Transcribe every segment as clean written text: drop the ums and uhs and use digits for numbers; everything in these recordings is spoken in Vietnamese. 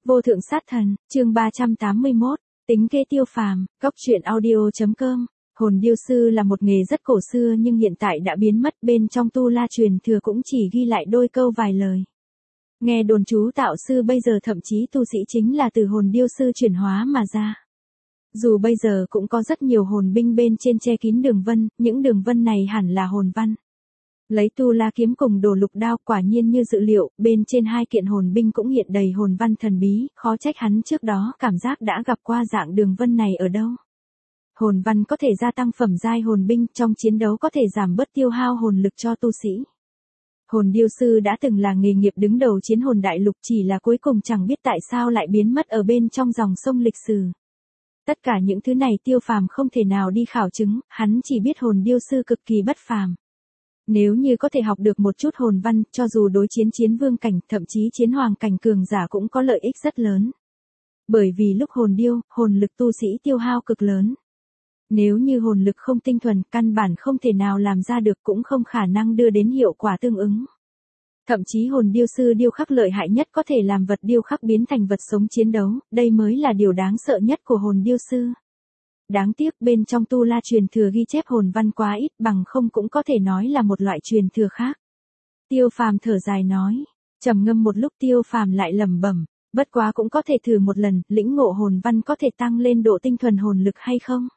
Vô thượng sát thần, chương 381, tính kế Tiêu Phàm, Cóc truyện audio.com. Hồn điêu sư là một nghề rất cổ xưa nhưng hiện tại đã biến mất, bên trong tu la truyền thừa cũng chỉ ghi lại đôi câu vài lời. Nghe đồn chú tạo sư bây giờ thậm chí tu sĩ chính là từ hồn điêu sư chuyển hóa mà ra. Dù bây giờ cũng có rất nhiều hồn binh bên trên che kín đường vân, những đường vân này hẳn là hồn văn. Lấy tu la kiếm cùng đồ lục đao, quả nhiên như dự liệu, bên trên hai kiện hồn binh cũng hiện đầy hồn văn thần bí, khó trách hắn trước đó cảm giác đã gặp qua dạng đường vân này ở đâu. Hồn văn có thể gia tăng phẩm giai hồn binh, trong chiến đấu có thể giảm bớt tiêu hao hồn lực cho tu sĩ. Hồn điêu sư đã từng là nghề nghiệp đứng đầu chiến hồn đại lục, chỉ là cuối cùng chẳng biết tại sao lại biến mất ở bên trong dòng sông lịch sử. Tất cả những thứ này Tiêu Phàm không thể nào đi khảo chứng, hắn chỉ biết hồn điêu sư cực kỳ bất phàm. Nếu như có thể học được một chút hồn văn, cho dù đối chiến chiến vương cảnh, thậm chí chiến hoàng cảnh cường giả cũng có lợi ích rất lớn. Bởi vì lúc hồn điêu, hồn lực tu sĩ tiêu hao cực lớn. Nếu như hồn lực không tinh thuần, căn bản không thể nào làm ra được, cũng không khả năng đưa đến hiệu quả tương ứng. Thậm chí hồn điêu sư điêu khắc lợi hại nhất có thể làm vật điêu khắc biến thành vật sống chiến đấu, đây mới là điều đáng sợ nhất của hồn điêu sư. Đáng tiếc bên trong tu la truyền thừa ghi chép hồn văn quá ít, bằng không cũng có thể nói là một loại truyền thừa khác. Tiêu Phàm thở dài nói, trầm ngâm một lúc Tiêu Phàm lại lẩm bẩm, bất quá cũng có thể thử một lần, lĩnh ngộ hồn văn có thể tăng lên độ tinh thuần hồn lực hay không?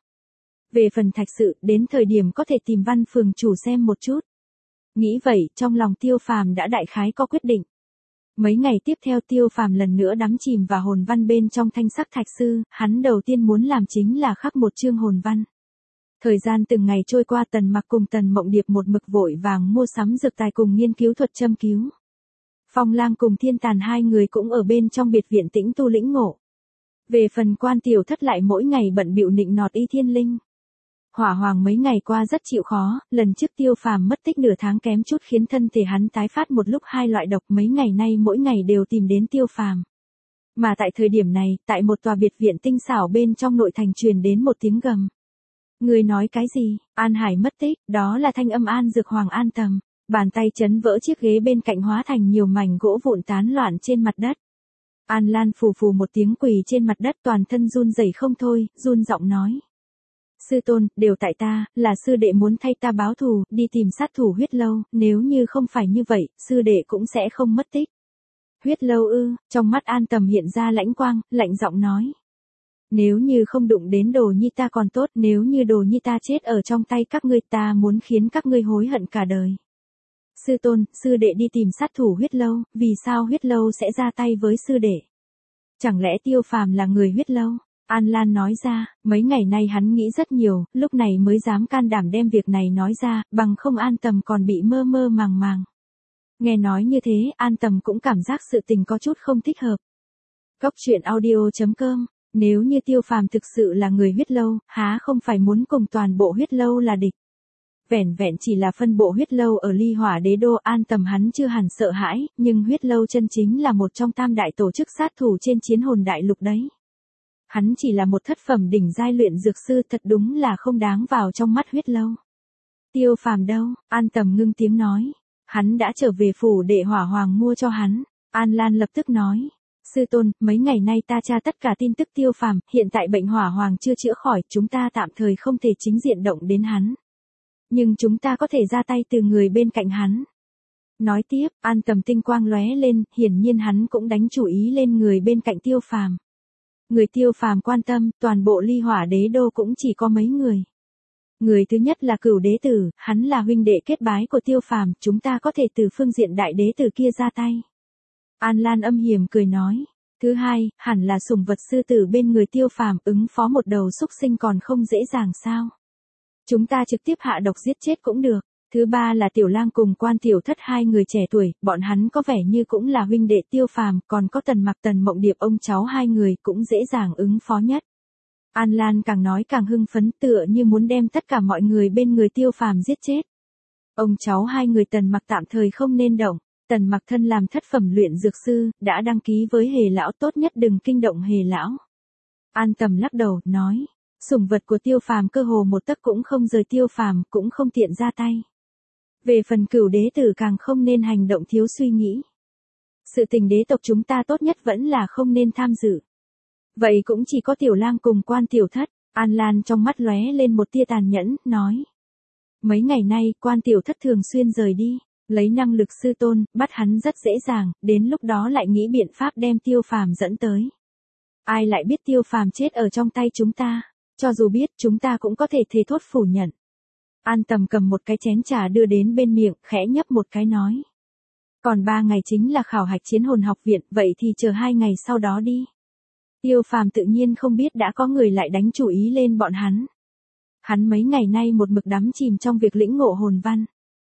Về phần thạch sự, đến thời điểm có thể tìm Văn phường chủ xem một chút. Nghĩ vậy, trong lòng Tiêu Phàm đã đại khái có quyết định. Mấy ngày tiếp theo Tiêu Phàm lần nữa đắm chìm vào hồn văn bên trong thanh sắc thạch sư, hắn đầu tiên muốn làm chính là khắc một chương hồn văn. Thời gian từng ngày trôi qua, Tần Mặc cùng Tần Mộng Điệp một mực vội vàng mua sắm dược tài cùng nghiên cứu thuật châm cứu. Phong Lang cùng Thiên Tàn hai người cũng ở bên trong biệt viện tĩnh tu lĩnh ngộ. Về phần Quan Tiểu Thất lại mỗi ngày bận bịu nịnh nọt Y Thiên Linh. Hỏa Hoàng mấy ngày qua rất chịu khó, lần trước Tiêu Phàm mất tích nửa tháng kém chút khiến thân thể hắn tái phát một lúc hai loại độc, mấy ngày nay mỗi ngày đều tìm đến Tiêu Phàm. Mà tại thời điểm này, tại một tòa biệt viện tinh xảo bên trong nội thành truyền đến một tiếng gầm. Người nói cái gì? An Hải mất tích, đó là thanh âm An Dược Hoàng An Tầm. Bàn tay chấn vỡ chiếc ghế bên cạnh hóa thành nhiều mảnh gỗ vụn tán loạn trên mặt đất. An Lan phù phù một tiếng quỳ trên mặt đất, toàn thân run rẩy không thôi, run giọng nói. Sư tôn, đều tại ta, là sư đệ muốn thay ta báo thù, đi tìm sát thủ Huyết Lâu, nếu như không phải như vậy, sư đệ cũng sẽ không mất tích. Huyết Lâu ư? Trong mắt An Tầm hiện ra lãnh quang, lạnh giọng nói. Nếu như không đụng đến đồ nhi ta còn tốt, nếu như đồ nhi ta chết ở trong tay các ngươi, ta muốn khiến các ngươi hối hận cả đời. Sư tôn, sư đệ đi tìm sát thủ Huyết Lâu, vì sao Huyết Lâu sẽ ra tay với sư đệ? Chẳng lẽ Tiêu Phàm là người Huyết Lâu? An Lan nói ra, mấy ngày nay hắn nghĩ rất nhiều, lúc này mới dám can đảm đem việc này nói ra, bằng không An Tầm còn bị mơ mơ màng màng. Nghe nói như thế, An Tầm cũng cảm giác sự tình có chút không thích hợp. Cóc truyện audio.com, nếu như Tiêu Phàm thực sự là người Huyết Lâu, há không phải muốn cùng toàn bộ Huyết Lâu là địch. Vẻn vẹn chỉ là phân bộ Huyết Lâu ở Ly Hỏa Đế Đô, An Tầm hắn chưa hẳn sợ hãi, nhưng Huyết Lâu chân chính là một trong tam đại tổ chức sát thủ trên chiến hồn đại lục đấy. Hắn chỉ là một thất phẩm đỉnh giai luyện dược sư, thật đúng là không đáng vào trong mắt Huyết Lâu. Tiêu Phàm đâu? An Tầm ngưng tiếng nói. Hắn đã trở về phủ để Hỏa Hoàng mua cho hắn. An Lan lập tức nói. Sư tôn, mấy ngày nay ta tra tất cả tin tức Tiêu Phàm, hiện tại bệnh Hỏa Hoàng chưa chữa khỏi, chúng ta tạm thời không thể chính diện động đến hắn. Nhưng chúng ta có thể ra tay từ người bên cạnh hắn. Nói tiếp, An Tầm tinh quang lóe lên, hiển nhiên hắn cũng đánh chủ ý lên người bên cạnh Tiêu Phàm. Người Tiêu Phàm quan tâm, toàn bộ Ly Hỏa Đế Đô cũng chỉ có mấy người. Người thứ nhất là Cửu Đế Tử, hắn là huynh đệ kết bái của Tiêu Phàm, chúng ta có thể từ phương diện đại đế tử kia ra tay. An Lan âm hiểm cười nói. Thứ hai, hẳn là sủng vật sư tử bên người Tiêu Phàm, ứng phó một đầu súc sinh còn không dễ dàng sao. Chúng ta trực tiếp hạ độc giết chết cũng được. Thứ ba là Tiểu Lang cùng Quan Tiểu Thất, hai người trẻ tuổi, bọn hắn có vẻ như cũng là huynh đệ Tiêu Phàm, còn có Tần Mặc Tần Mộng Điệp, ông cháu hai người cũng dễ dàng ứng phó nhất. An Lan càng nói càng hưng phấn, tựa như muốn đem tất cả mọi người bên người Tiêu Phàm giết chết. Ông cháu hai người Tần Mặc tạm thời không nên động. Tần Mặc thân làm thất phẩm luyện dược sư, đã đăng ký với Hề lão, tốt nhất đừng kinh động Hề lão. An Tầm lắc đầu, nói, sủng vật của Tiêu Phàm cơ hồ một tấc cũng không rời Tiêu Phàm, cũng không tiện ra tay. Về phần Cửu Đế Tử càng không nên hành động thiếu suy nghĩ. Sự tình đế tộc chúng ta tốt nhất vẫn là không nên tham dự. Vậy cũng chỉ có tiểu lang cùng quan tiểu thất. An Lan trong mắt lóe lên một tia tàn nhẫn, nói. Mấy ngày nay, quan tiểu thất thường xuyên rời đi, lấy năng lực sư tôn, bắt hắn rất dễ dàng, đến lúc đó lại nghĩ biện pháp đem Tiêu Phàm dẫn tới. Ai lại biết Tiêu Phàm chết ở trong tay chúng ta, cho dù biết chúng ta cũng có thể thề thốt phủ nhận. An Tầm cầm một cái chén trà đưa đến bên miệng, khẽ nhấp một cái nói. Còn 3 ngày chính là khảo hạch chiến hồn học viện, vậy thì chờ 2 ngày sau đó đi. Tiêu Phàm tự nhiên không biết đã có người lại đánh chủ ý lên bọn hắn. Hắn mấy ngày nay một mực đắm chìm trong việc lĩnh ngộ hồn văn.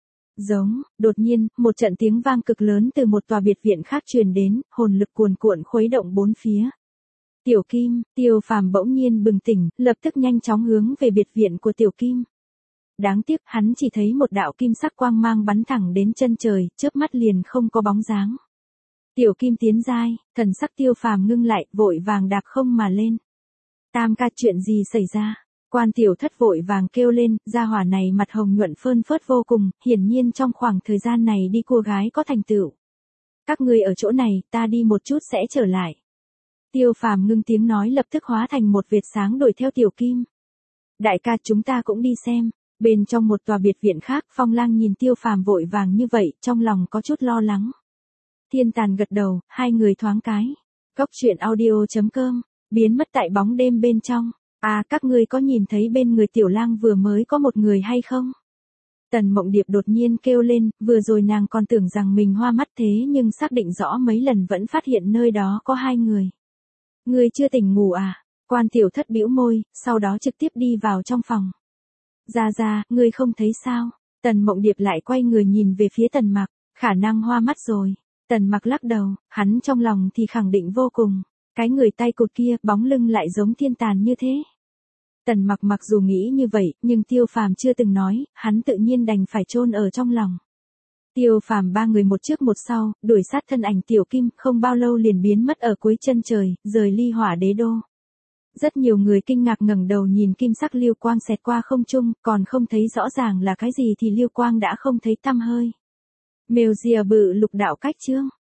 Đột nhiên, một trận tiếng vang cực lớn từ một tòa biệt viện khác truyền đến, hồn lực cuồn cuộn khuấy động bốn phía. Tiểu Kim, Tiêu Phàm bỗng nhiên bừng tỉnh, lập tức nhanh chóng hướng về biệt viện của Tiểu Kim. Đáng tiếc hắn chỉ thấy một đạo kim sắc quang mang bắn thẳng đến chân trời, chớp mắt liền không có bóng dáng. Tiểu Kim tiến giai, thần sắc Tiêu Phàm ngưng lại, vội vàng đạp không mà lên. Tam ca, chuyện gì xảy ra? Quan tiểu thất vội vàng kêu lên, gia hỏa này mặt hồng nhuận phơn phớt vô cùng, hiển nhiên trong khoảng thời gian này đi cô gái có thành tựu. Các ngươi ở chỗ này, ta đi một chút sẽ trở lại. Tiêu Phàm ngưng tiếng nói lập tức hóa thành một vệt sáng đuổi theo Tiểu Kim. Đại ca, chúng ta cũng đi xem. Bên trong một tòa biệt viện khác, Phong Lang nhìn Tiêu Phàm vội vàng như vậy, trong lòng có chút lo lắng. Thiên Tàn gật đầu, hai người thoáng cái. Cốc truyện audio.com, biến mất tại bóng đêm bên trong. À, các ngươi có nhìn thấy bên người Tiểu Lang vừa mới có một người hay không? Tần Mộng Điệp đột nhiên kêu lên, vừa rồi nàng còn tưởng rằng mình hoa mắt thế nhưng xác định rõ mấy lần vẫn phát hiện nơi đó có 2 người. Ngươi chưa tỉnh ngủ à? Quan tiểu thất bĩu môi, sau đó trực tiếp đi vào trong phòng. Ra, ngươi không thấy sao? Tần Mộng Điệp lại quay người nhìn về phía Tần Mặc, khả năng hoa mắt rồi. Tần Mặc lắc đầu, hắn trong lòng thì khẳng định vô cùng. Cái người tay cụt kia, bóng lưng lại giống Thiên Tàn như thế. Tần Mặc mặc dù nghĩ như vậy, nhưng Tiêu Phàm chưa từng nói, hắn tự nhiên đành phải chôn ở trong lòng. Tiêu Phàm 3 người một trước một sau, đuổi sát thân ảnh Tiểu Kim, không bao lâu liền biến mất ở cuối chân trời, rời Ly Hỏa Đế đô. Rất nhiều người kinh ngạc ngẩng đầu nhìn kim sắc lưu quang xẹt qua không trung, còn không thấy rõ ràng là cái gì thì lưu quang đã không thấy tăm hơi. Mèo rìa bự lục đạo cách chương.